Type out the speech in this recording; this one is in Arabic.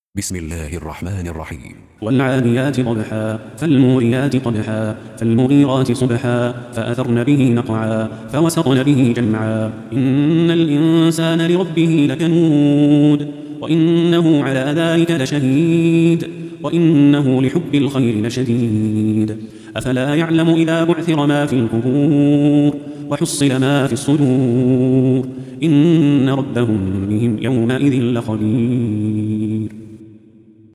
بسم الله الرحمن الرحيم. والعاديات ضبحا فالموريات قدحا فالمغيرات صبحا فأثرن به نقعا فوسطن به جمعا إن الإنسان لربه لكنود وإنه على ذلك لشهيد وإنه لحب الخير لشديد أفلا يعلم إذا بعثر ما في القبور وحصل ما في الصدور إن ربهم بهم يومئذ لخبير.